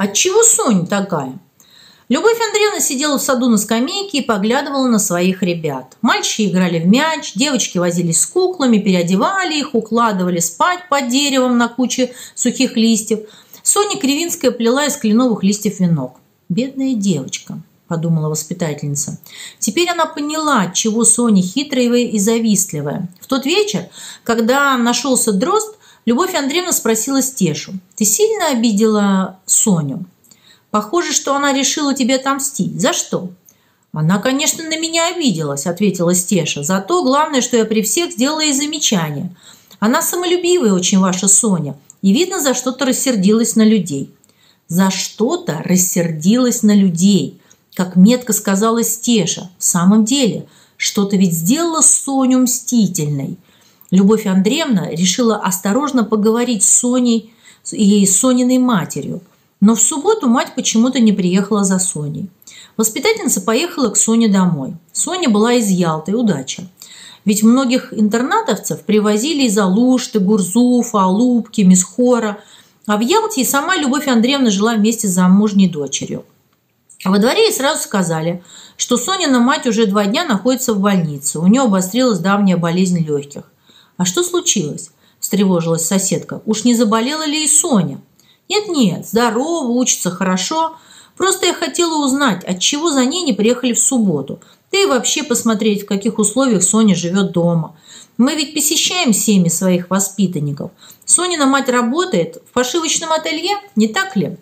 Отчего Соня такая? Любовь Андреевна сидела в саду на скамейке и поглядывала на своих ребят. Мальчики играли в мяч, девочки возились с куклами, переодевали их, укладывали спать под деревом на куче сухих листьев. Соня Кривинская плела из кленовых листьев венок. «Бедная девочка», – подумала воспитательница. Теперь она поняла, отчего Соня хитрая и завистливая. В тот вечер, когда нашелся дрозд, Любовь Андреевна спросила Стешу: «Ты сильно обидела Соню? Похоже, что она решила тебе отомстить. За что?» «Она, конечно, на меня обиделась», – ответила Стеша. «Зато главное, что я при всех сделала ей замечание. Она самолюбивая очень, ваша Соня, и, видно, за что-то рассердилась на людей». «За что-то рассердилась на людей», как метко сказала Стеша. В самом деле, что-то ведь сделала Соню мстительной. Любовь Андреевна решила осторожно поговорить с Соней и Сониной матерью. Но в субботу мать почему-то не приехала за Соней. Воспитательница поехала к Соне домой. Соня была из Ялты, удача. Ведь многих интернатовцев привозили из Алушты, Гурзуфа, Алупки, Мисхора. А в Ялте и сама Любовь Андреевна жила вместе с замужней дочерью. А во дворе ей сразу сказали, что Сонина мать уже 2 дня находится в больнице. У нее обострилась давняя болезнь легких. «А что случилось?» – встревожилась соседка. «Уж не заболела ли и Соня?» «Нет-нет, здорова, учится хорошо. Просто я хотела узнать, отчего за ней не приехали в субботу. Да и вообще посмотреть, в каких условиях Соня живет дома. Мы ведь посещаем семьи своих воспитанников. Сонина мать работает в пошивочном ателье, не так ли?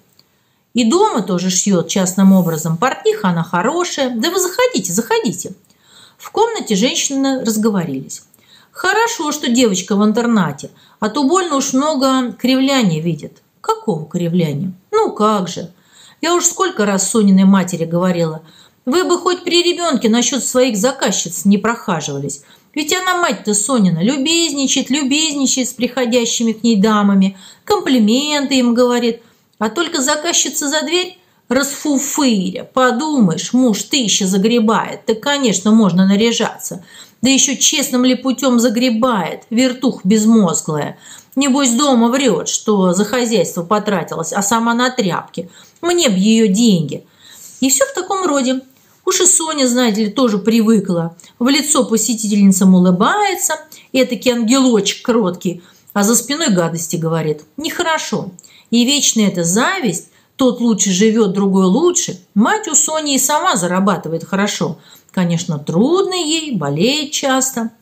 И дома тоже шьет частным образом. Портниха она хорошая. Да вы заходите, заходите». В комнате женщины разговорились. «Хорошо, что девочка в интернате, а то больно уж много кривляния видит». «Какого кривляния?» «Ну как же. Я уж сколько раз Сониной матери говорила. Вы бы хоть при ребенке насчет своих заказчиц не прохаживались. Ведь она, мать-то Сонина, любезничает с приходящими к ней дамами, комплименты им говорит. А только заказчица за дверь расфуфыря. Подумаешь, муж 1000 загребает, так, конечно, можно наряжаться. Да еще честным ли путем загребает, вертух безмозглая. Небось, дома врет, что за хозяйство потратилась, а сама на тряпки. Мне б ее деньги». И все в таком роде. Уж и Соня, знаете ли, тоже привыкла. В лицо посетительницам улыбается, этакий ангелочек кроткий, а за спиной гадости говорит. Нехорошо. И вечная эта зависть, тот лучше живет, другой лучше. Мать у Сони и сама зарабатывает хорошо. Конечно, трудно ей, болеет часто.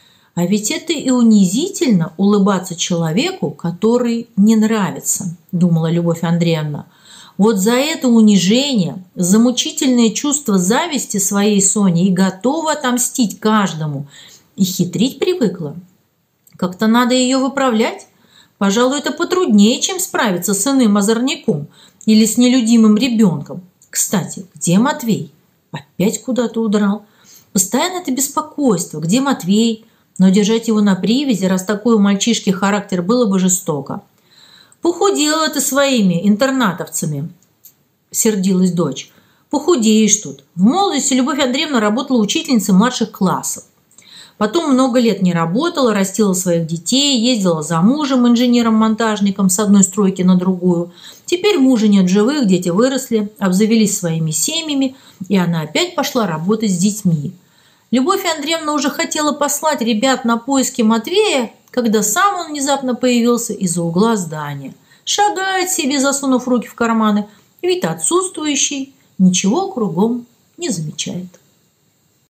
А ведь это и унизительно улыбаться человеку, который не нравится, думала Любовь Андреевна. Вот за это унижение, за мучительное чувство зависти своей Соне и готова отомстить каждому. И хитрить привыкла. Как-то надо ее выправлять. Пожалуй, это потруднее, чем справиться с иным озорником или с нелюдимым ребенком. Кстати, где Матвей? Опять куда-то удрал. Постоянно это беспокойство. Где Матвей? Но держать его на привязи, раз такой у мальчишки характер, было бы жестоко. «Похудела ты своими интернатовцами», – сердилась дочь. «Похудеешь тут». В молодости Любовь Андреевна работала учительницей младших классов. Потом много лет не работала, растила своих детей, ездила за мужем, инженером-монтажником, с одной стройки на другую. Теперь мужа нет живых, дети выросли, обзавелись своими семьями, и она опять пошла работать с детьми. Любовь Андреевна уже хотела послать ребят на поиски Матвея, когда сам он внезапно появился из-за угла здания. Шагает себе, засунув руки в карманы, вид отсутствующий, ничего кругом не замечает.